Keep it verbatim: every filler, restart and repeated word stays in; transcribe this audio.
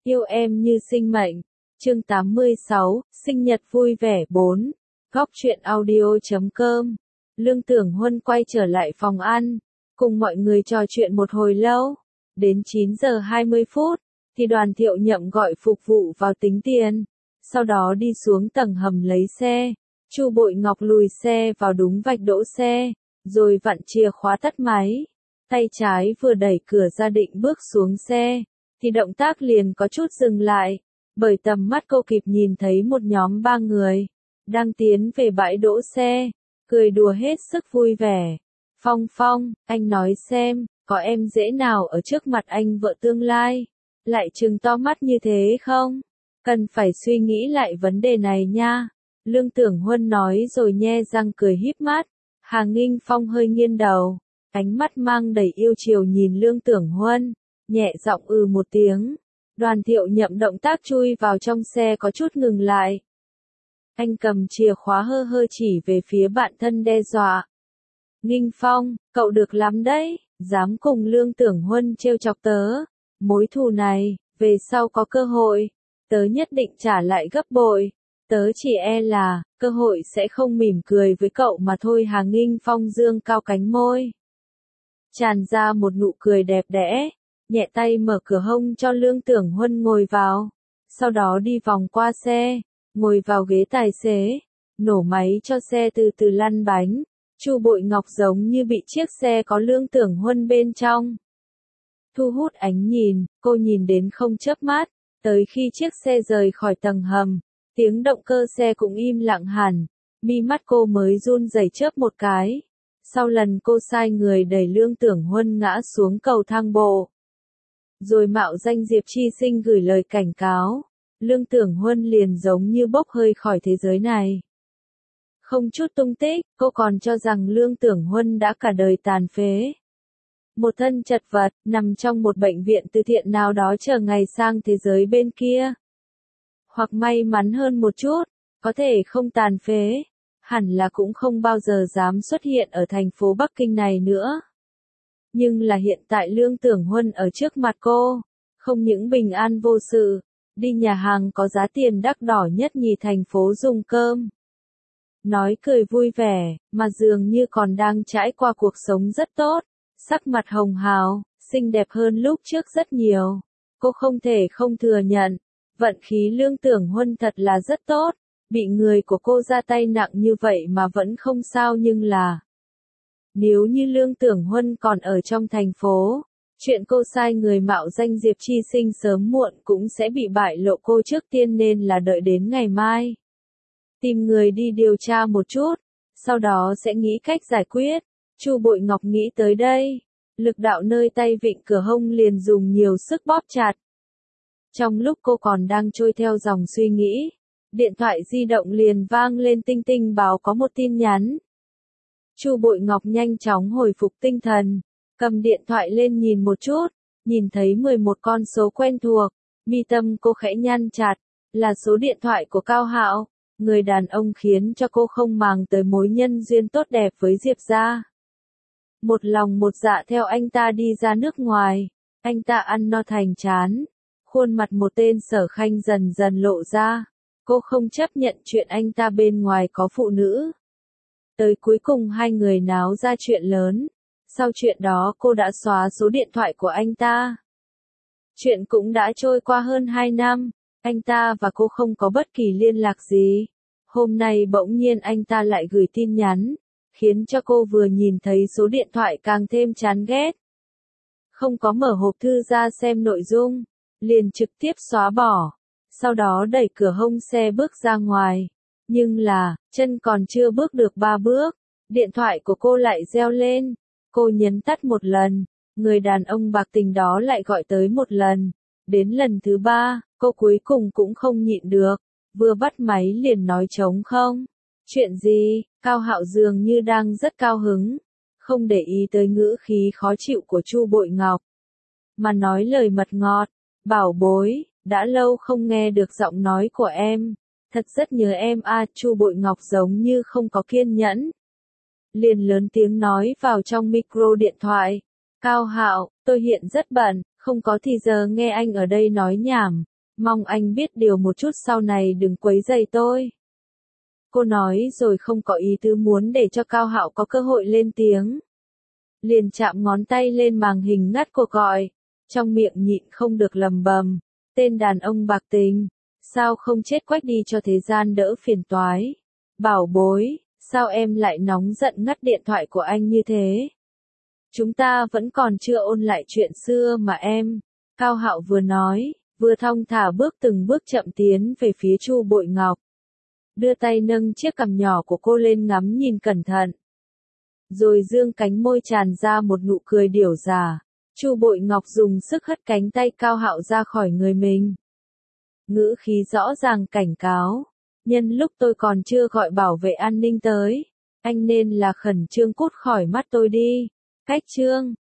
Yêu em như sinh mệnh. Chương tám mươi sáu, sinh nhật vui vẻ bốn. Góc truyện audio chấm com. Lương Tưởng Huân quay trở lại phòng ăn, cùng mọi người trò chuyện một hồi lâu. Đến chín giờ hai mươi phút, thì Đoàn Thiệu Nhậm gọi phục vụ vào tính tiền. Sau đó đi xuống tầng hầm lấy xe. Chu Bội Ngọc lùi xe vào đúng vạch đỗ xe, rồi vặn chìa khóa tắt máy. Tay trái vừa đẩy cửa ra định bước xuống xe, thì động tác liền có chút dừng lại, bởi tầm mắt cô kịp nhìn thấy một nhóm ba người, đang tiến về bãi đỗ xe, cười đùa hết sức vui vẻ. Phong Phong, anh nói xem, có em dễ nào ở trước mặt anh vợ tương lai, lại trừng to mắt như thế không? Cần phải suy nghĩ lại vấn đề này nha. Lương Tưởng Huân nói rồi nhe răng cười híp mắt. Hà Nghinh Phong hơi nghiêng đầu, ánh mắt mang đầy yêu chiều nhìn Lương Tưởng Huân, nhẹ giọng ừ một tiếng. Đoàn Thiệu Nhậm động tác chui vào trong xe có chút ngừng lại. Anh cầm chìa khóa hơ hơ chỉ về phía bạn thân đe dọa. Nghinh Phong, cậu được lắm đấy, dám cùng Lương Tưởng Huân trêu chọc tớ. Mối thù này, về sau có cơ hội, tớ nhất định trả lại gấp bội. Tớ chỉ e là, cơ hội sẽ không mỉm cười với cậu mà thôi. Hà Nghinh Phong dương cao cánh môi, tràn ra một nụ cười đẹp đẽ, nhẹ tay mở cửa hông cho Lương Tưởng Huân ngồi vào. Sau đó đi vòng qua xe, ngồi vào ghế tài xế, nổ máy cho xe từ từ lăn bánh. Chu Bội Ngọc giống như bị chiếc xe có Lương Tưởng Huân bên trong thu hút ánh nhìn, cô nhìn đến không chớp mắt, tới khi chiếc xe rời khỏi tầng hầm. Tiếng động cơ xe cũng im lặng hẳn, mi mắt cô mới run rẩy chớp một cái. Sau lần cô sai người đẩy Lương Tưởng Huân ngã xuống cầu thang bộ, rồi mạo danh Diệp Chi Sinh gửi lời cảnh cáo, Lương Tưởng Huân liền giống như bốc hơi khỏi thế giới này. Không chút tung tích, cô còn cho rằng Lương Tưởng Huân đã cả đời tàn phế. Một thân chật vật, nằm trong một bệnh viện từ thiện nào đó chờ ngày sang thế giới bên kia. Hoặc may mắn hơn một chút, có thể không tàn phế, hẳn là cũng không bao giờ dám xuất hiện ở thành phố Bắc Kinh này nữa. Nhưng là hiện tại Lương Tưởng Huân ở trước mặt cô, không những bình an vô sự, đi nhà hàng có giá tiền đắt đỏ nhất nhì thành phố dùng cơm. Nói cười vui vẻ, mà dường như còn đang trải qua cuộc sống rất tốt, sắc mặt hồng hào, xinh đẹp hơn lúc trước rất nhiều. Cô không thể không thừa nhận. Vận khí Lương Tưởng Huân thật là rất tốt, bị người của cô ra tay nặng như vậy mà vẫn không sao. Nhưng là, nếu như Lương Tưởng Huân còn ở trong thành phố, chuyện cô sai người mạo danh Diệp Chi Sinh sớm muộn cũng sẽ bị bại lộ. Cô trước tiên nên là đợi đến ngày mai, tìm người đi điều tra một chút, sau đó sẽ nghĩ cách giải quyết. Chu Bội Ngọc nghĩ tới đây, lực đạo nơi tay vịn cửa hông liền dùng nhiều sức bóp chặt. Trong lúc cô còn đang trôi theo dòng suy nghĩ, điện thoại di động liền vang lên tinh tinh báo có một tin nhắn. Chu Bội Ngọc nhanh chóng hồi phục tinh thần, cầm điện thoại lên nhìn một chút, nhìn thấy mười một con số quen thuộc, mi tâm cô khẽ nhăn chặt, là số điện thoại của Cao Hạo, người đàn ông khiến cho cô không màng tới mối nhân duyên tốt đẹp với Diệp gia. Một lòng một dạ theo anh ta đi ra nước ngoài, anh ta ăn no thành chán. Khuôn mặt một tên Sở Khanh dần dần lộ ra, cô không chấp nhận chuyện anh ta bên ngoài có phụ nữ. Tới cuối cùng hai người náo ra chuyện lớn, sau chuyện đó cô đã xóa số điện thoại của anh ta. Chuyện cũng đã trôi qua hơn hai năm, anh ta và cô không có bất kỳ liên lạc gì. Hôm nay bỗng nhiên anh ta lại gửi tin nhắn, khiến cho cô vừa nhìn thấy số điện thoại càng thêm chán ghét. Không có mở hộp thư ra xem nội dung, liền trực tiếp xóa bỏ, sau đó đẩy cửa hông xe bước ra ngoài. Nhưng là, chân còn chưa bước được ba bước, điện thoại của cô lại reo lên. Cô nhấn tắt một lần, người đàn ông bạc tình đó lại gọi tới một lần. Đến lần thứ ba, cô cuối cùng cũng không nhịn được, vừa bắt máy liền nói trống không. Chuyện gì? Cao Hạo dường như đang rất cao hứng, không để ý tới ngữ khí khó chịu của Chu Bội Ngọc, mà nói lời mật ngọt. Bảo bối, đã lâu không nghe được giọng nói của em, thật rất nhớ em a. À, Chu Bội Ngọc giống như không có kiên nhẫn, liền lớn tiếng nói vào trong micro điện thoại. Cao Hạo, tôi hiện rất bận, không có thì giờ nghe anh ở đây nói nhảm, Mong anh biết điều một chút sau này đừng quấy rầy tôi. Cô nói rồi không có ý tứ muốn để cho Cao Hạo có cơ hội lên tiếng. Liền chạm ngón tay lên màn hình ngắt cuộc gọi, trong miệng nhịn không được lầm bầm, tên đàn ông bạc tình, sao không chết quách đi cho thế gian đỡ phiền toái. Bảo bối, sao em lại nóng giận ngắt điện thoại của anh như thế? Chúng ta vẫn còn chưa ôn lại chuyện xưa mà em. Cao Hạo vừa nói, vừa thong thả bước từng bước chậm tiến về phía Chu Bội Ngọc. Đưa tay nâng chiếc cằm nhỏ của cô lên ngắm nhìn cẩn thận. Rồi dương cánh môi tràn ra một nụ cười điểu già. Chu Bội Ngọc dùng sức hất cánh tay Cao Hạo ra khỏi người mình. Ngữ khí rõ ràng cảnh cáo. Nhân lúc tôi còn chưa gọi bảo vệ an ninh tới, anh nên là khẩn trương cút khỏi mắt tôi đi. Cách trương.